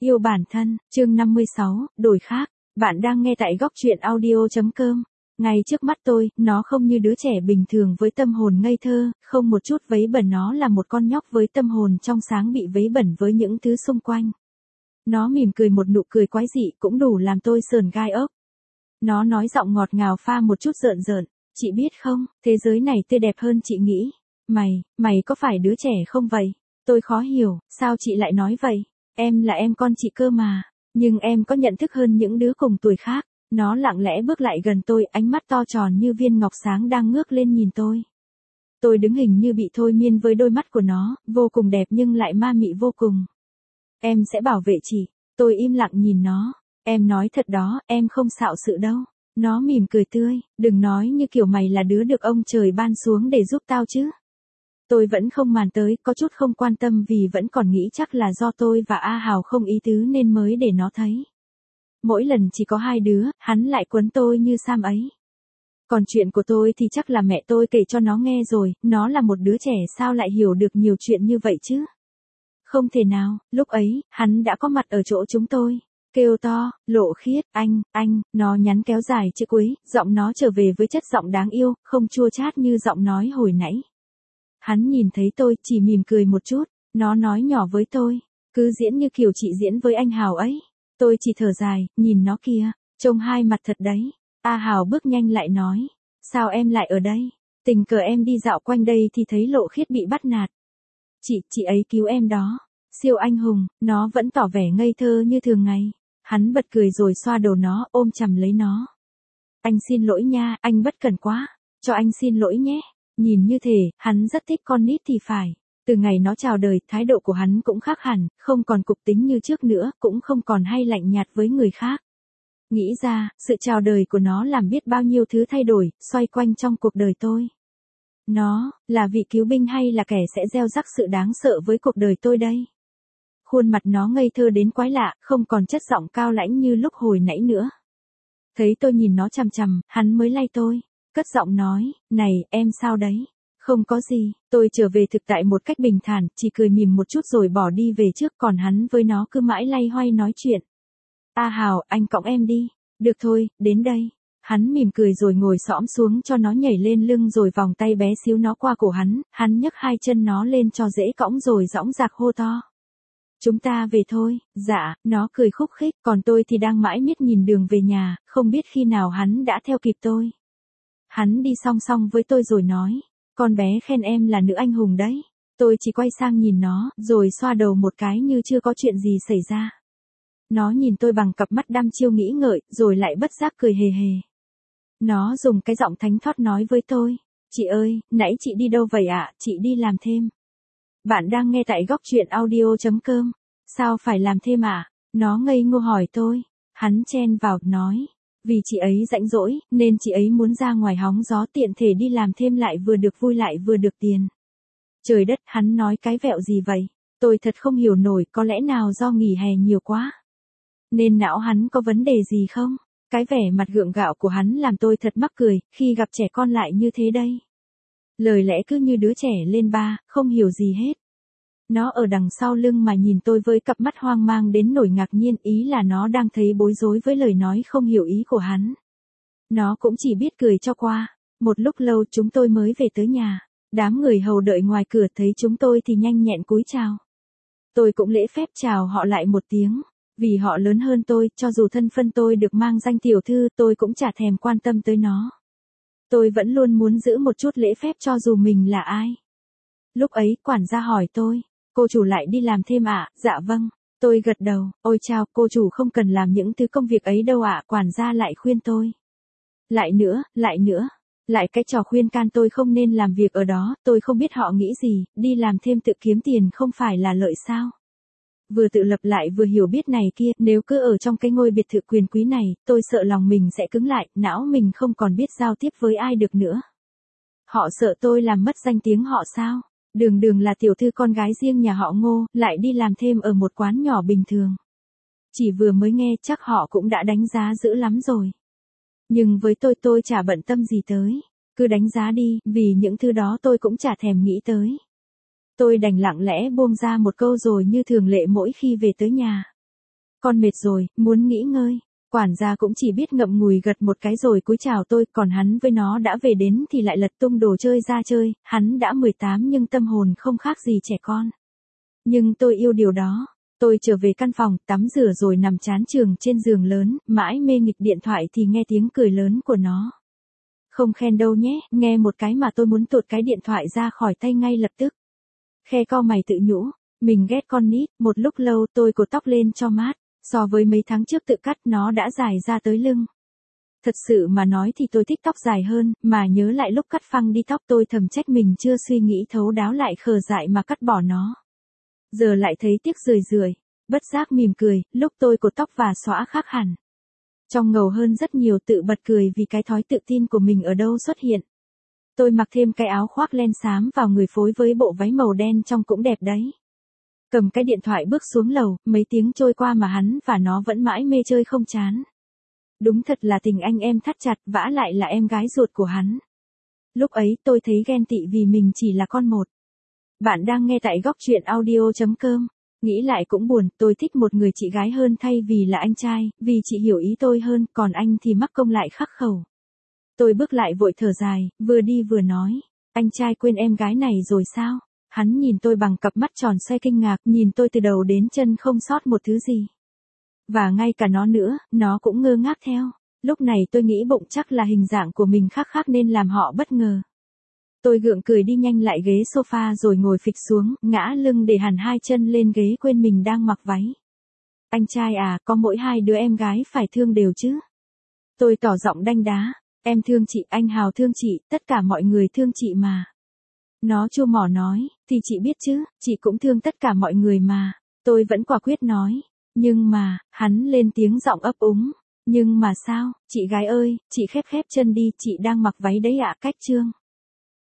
Yêu bản thân, chương 56, đổi khác. Bạn đang nghe tại góc truyện audio.com. Ngay trước mắt tôi, nó không như đứa trẻ bình thường với tâm hồn ngây thơ, không một chút vấy bẩn, nó là một con nhóc với tâm hồn trong sáng bị vấy bẩn với những thứ xung quanh. Nó mỉm cười một nụ cười quái dị cũng đủ làm tôi sởn gai ốc. Nó nói giọng ngọt ngào pha một chút rợn rợn, chị biết không, thế giới này tươi đẹp hơn chị nghĩ. Mày có phải đứa trẻ không vậy? Tôi khó hiểu, sao chị lại nói vậy? Em là em con chị cơ mà, nhưng em có nhận thức hơn những đứa cùng tuổi khác. Nó lặng lẽ bước lại gần tôi, ánh mắt to tròn như viên ngọc sáng đang ngước lên nhìn tôi. Tôi đứng hình như bị thôi miên với đôi mắt của nó, vô cùng đẹp nhưng lại ma mị vô cùng. Em sẽ bảo vệ chị. Tôi im lặng nhìn nó. Em nói thật đó, em không xạo sự đâu. Nó mỉm cười tươi, đừng nói như kiểu mày là đứa được ông trời ban xuống để giúp tao chứ. Tôi vẫn không màn tới, có chút không quan tâm vì vẫn còn nghĩ chắc là do tôi và A Hào không ý tứ nên mới để nó thấy. Mỗi lần chỉ có hai đứa, hắn lại quấn tôi như Sam ấy. Còn chuyện của tôi thì chắc là mẹ tôi kể cho nó nghe rồi, nó là một đứa trẻ sao lại hiểu được nhiều chuyện như vậy chứ? Không thể nào, lúc ấy, hắn đã có mặt ở chỗ chúng tôi. Kêu to, Lộ Khiết, anh, nó nhắn kéo dài chữ cuối, giọng nó trở về với chất giọng đáng yêu, không chua chát như giọng nói hồi nãy. Hắn nhìn thấy tôi, chỉ mỉm cười một chút, nó nói nhỏ với tôi, cứ diễn như kiểu chị diễn với anh Hào ấy. Tôi chỉ thở dài, nhìn nó kìa, trông hai mặt thật đấy. A Hào bước nhanh lại nói, sao em lại ở đây? Tình cờ em đi dạo quanh đây thì thấy Lộ Khiết bị bắt nạt. Chị ấy cứu em đó. Siêu anh hùng, nó vẫn tỏ vẻ ngây thơ như thường ngày. Hắn bật cười rồi xoa đầu nó, ôm chầm lấy nó. Anh xin lỗi nha, anh bất cẩn quá. Cho anh xin lỗi nhé. Nhìn như thể, hắn rất thích con nít thì phải. Từ ngày nó chào đời, thái độ của hắn cũng khác hẳn, không còn cục tính như trước nữa, cũng không còn hay lạnh nhạt với người khác. Nghĩ ra, sự chào đời của nó làm biết bao nhiêu thứ thay đổi, xoay quanh trong cuộc đời tôi. Nó, là vị cứu binh hay là kẻ sẽ gieo rắc sự đáng sợ với cuộc đời tôi đây? Khuôn mặt nó ngây thơ đến quái lạ, không còn chất giọng cao lãnh như lúc hồi nãy nữa. Thấy tôi nhìn nó chằm chằm, hắn mới lay tôi, cất giọng nói, này, em sao đấy? Không có gì, tôi trở về thực tại một cách bình thản, chỉ cười mỉm một chút rồi bỏ đi về trước, còn hắn với nó cứ mãi lay hoay nói chuyện. A Hào, anh cõng em đi. Được thôi, đến đây. Hắn mỉm cười rồi ngồi xõm xuống cho nó nhảy lên lưng rồi vòng tay bé xíu nó qua cổ hắn nhấc hai chân nó lên cho dễ cõng rồi dõng dạc hô to. Chúng ta về thôi, dạ, nó cười khúc khích, còn tôi thì đang mãi miết nhìn đường về nhà, không biết khi nào hắn đã theo kịp tôi. Hắn đi song song với tôi rồi nói, con bé khen em là nữ anh hùng đấy. Tôi chỉ quay sang nhìn nó, rồi xoa đầu một cái như chưa có chuyện gì xảy ra. Nó nhìn tôi bằng cặp mắt đăm chiêu nghĩ ngợi, rồi lại bất giác cười hề hề. Nó dùng cái giọng thánh thót nói với tôi, chị ơi, nãy chị đi đâu vậy ạ? Chị đi làm thêm. Bạn đang nghe tại góc truyện audio.com. Sao phải làm thêm ạ? Nó ngây ngô hỏi tôi. Hắn chen vào, nói. Vì chị ấy rảnh rỗi, nên chị ấy muốn ra ngoài hóng gió tiện thể đi làm thêm lại vừa được vui lại vừa được tiền. Trời đất, hắn nói cái vẹo gì vậy? Tôi thật không hiểu nổi, có lẽ nào do nghỉ hè nhiều quá? Nên não hắn có vấn đề gì không? Cái vẻ mặt gượng gạo của hắn làm tôi thật mắc cười, khi gặp trẻ con lại như thế đây. Lời lẽ cứ như đứa trẻ lên ba, không hiểu gì hết. Nó ở đằng sau lưng mà nhìn tôi với cặp mắt hoang mang đến nỗi ngạc nhiên, ý là nó đang thấy bối rối với lời nói không hiểu ý của hắn. Nó cũng chỉ biết cười cho qua. Một lúc lâu chúng tôi mới về tới nhà. Đám người hầu đợi ngoài cửa thấy chúng tôi thì nhanh nhẹn cúi chào. Tôi cũng lễ phép chào họ lại một tiếng. Vì họ lớn hơn tôi, cho dù thân phân tôi được mang danh tiểu thư, tôi cũng chả thèm quan tâm tới nó. Tôi vẫn luôn muốn giữ một chút lễ phép cho dù mình là ai. Lúc ấy, quản gia hỏi tôi, cô chủ lại đi làm thêm ạ? Dạ vâng. Tôi gật đầu, ôi chao, cô chủ không cần làm những thứ công việc ấy đâu ạ. Quản gia lại khuyên tôi. Lại nữa. Lại cái trò khuyên can tôi không nên làm việc ở đó, tôi không biết họ nghĩ gì, đi làm thêm tự kiếm tiền không phải là lợi sao? Vừa tự lập lại vừa hiểu biết này kia, nếu cứ ở trong cái ngôi biệt thự quyền quý này, tôi sợ lòng mình sẽ cứng lại, não mình không còn biết giao tiếp với ai được nữa. Họ sợ tôi làm mất danh tiếng họ sao? Đường là tiểu thư con gái riêng nhà họ Ngô, lại đi làm thêm ở một quán nhỏ bình thường. Chỉ vừa mới nghe chắc họ cũng đã đánh giá dữ lắm rồi. Nhưng với tôi chả bận tâm gì tới. Cứ đánh giá đi, vì những thứ đó tôi cũng chả thèm nghĩ tới. Tôi đành lặng lẽ buông ra một câu rồi như thường lệ mỗi khi về tới nhà. con mệt rồi, muốn nghỉ ngơi. Quản gia cũng chỉ biết ngậm ngùi gật một cái rồi cúi chào tôi, còn hắn với nó đã về đến thì lại lật tung đồ chơi ra chơi, hắn đã 18 nhưng tâm hồn không khác gì trẻ con. Nhưng tôi yêu điều đó. Tôi trở về căn phòng, tắm rửa rồi nằm chán chường trên giường lớn, mãi mê nghịch điện thoại thì nghe tiếng cười lớn của nó. Không khen đâu nhé, nghe một cái mà tôi muốn tuột cái điện thoại ra khỏi tay ngay lập tức. Khe cau mày tự nhủ, mình ghét con nít, một lúc lâu tôi cột tóc lên cho mát, so với mấy tháng trước tự cắt nó đã dài ra tới lưng. Thật sự mà nói thì tôi thích tóc dài hơn, mà nhớ lại lúc cắt phăng đi tóc tôi thầm trách mình chưa suy nghĩ thấu đáo lại khờ dại mà cắt bỏ nó. Giờ lại thấy tiếc rười rượi, bất giác mỉm cười, lúc tôi cột tóc và xõa khác hẳn. Trông ngầu hơn rất nhiều, tự bật cười vì cái thói tự tin của mình ở đâu xuất hiện. Tôi mặc thêm cái áo khoác len xám vào người phối với bộ váy màu đen trông cũng đẹp đấy. Cầm cái điện thoại bước xuống lầu, mấy tiếng trôi qua mà hắn và nó vẫn mãi mê chơi không chán. Đúng thật là tình anh em thắt chặt, vả lại là em gái ruột của hắn. Lúc ấy tôi thấy ghen tị vì mình chỉ là con một. Bạn đang nghe tại góc truyện audio.com. Nghĩ lại cũng buồn, tôi thích một người chị gái hơn thay vì là anh trai, vì chị hiểu ý tôi hơn, còn anh thì mắc công lại khắc khẩu. Tôi bước lại vội thở dài, vừa đi vừa nói, anh trai quên em gái này rồi sao? Hắn nhìn tôi bằng cặp mắt tròn xoe kinh ngạc, nhìn tôi từ đầu đến chân không sót một thứ gì. Và ngay cả nó nữa, nó cũng ngơ ngác theo. Lúc này tôi nghĩ bụng chắc là hình dạng của mình khác khác nên làm họ bất ngờ. Tôi gượng cười đi nhanh lại ghế sofa rồi ngồi phịch xuống, ngã lưng để hẳn hai chân lên ghế quên mình đang mặc váy. Anh trai à, có mỗi hai đứa em gái phải thương đều chứ? Tôi tỏ giọng đanh đá, em thương chị, anh Hào thương chị, tất cả mọi người thương chị mà. Nó chua mỏ nói, thì chị biết chứ, chị cũng thương tất cả mọi người mà. Tôi vẫn quả quyết nói, nhưng mà, hắn lên tiếng giọng ấp úng. Nhưng mà sao, chị gái ơi, chị khép chân đi, chị đang mặc váy đấy ạ. Cách chương.